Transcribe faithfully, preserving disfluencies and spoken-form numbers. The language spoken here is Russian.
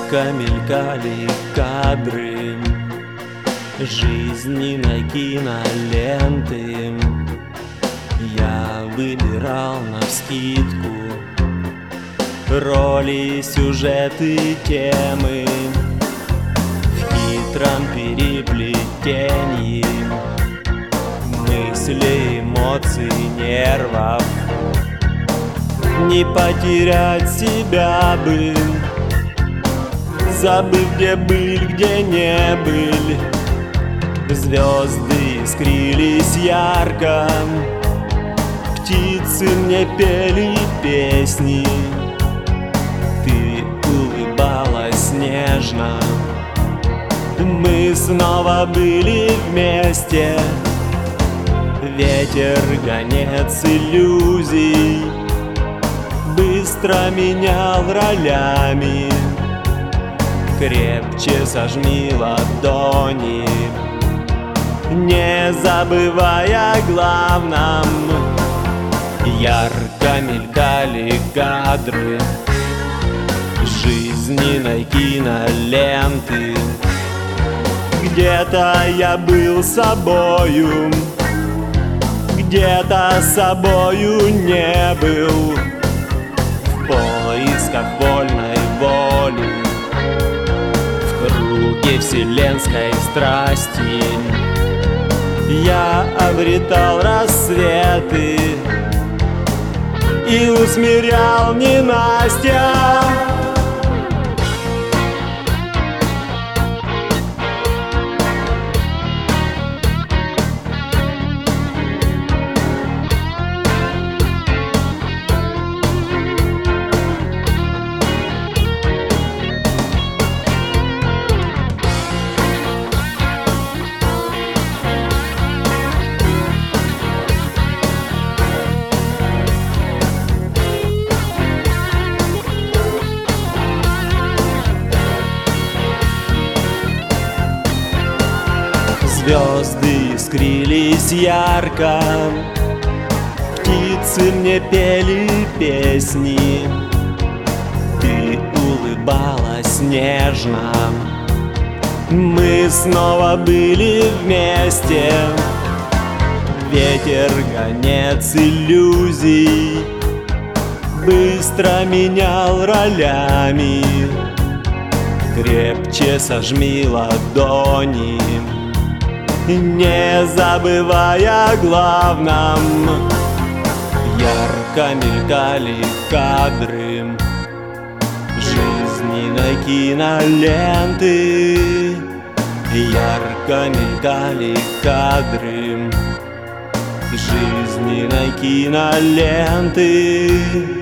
Ярко мелькали кадры жизненной киноленты. Я выбирал навскидку роли, сюжеты, темы в хитром переплетении мыслей, эмоций, нервов. Не потерять себя бы, забыв, где были, где не были. Звезды искрились ярко, птицы мне пели песни. Ты улыбалась нежно, мы снова были вместе. Ветер, гонец иллюзий, быстро менял ролями. Крепче сожми ладони, не забывая о главном. Ярко мелькали кадры жизненной киноленты. Где-то я был собою, где-то собою не был. В поисках вольной воли, в круге вселенской страсти я обретал рассветы и усмирял ненастья. Звезды искрились ярко, птицы мне пели песни. Ты улыбалась нежно, мы снова были вместе. Ветер, гонец иллюзий, быстро менял ролями. Крепче сожми ладони, не забывая о главном. Ярко мелькали кадры жизненной киноленты. Ярко мелькали кадры жизненной киноленты.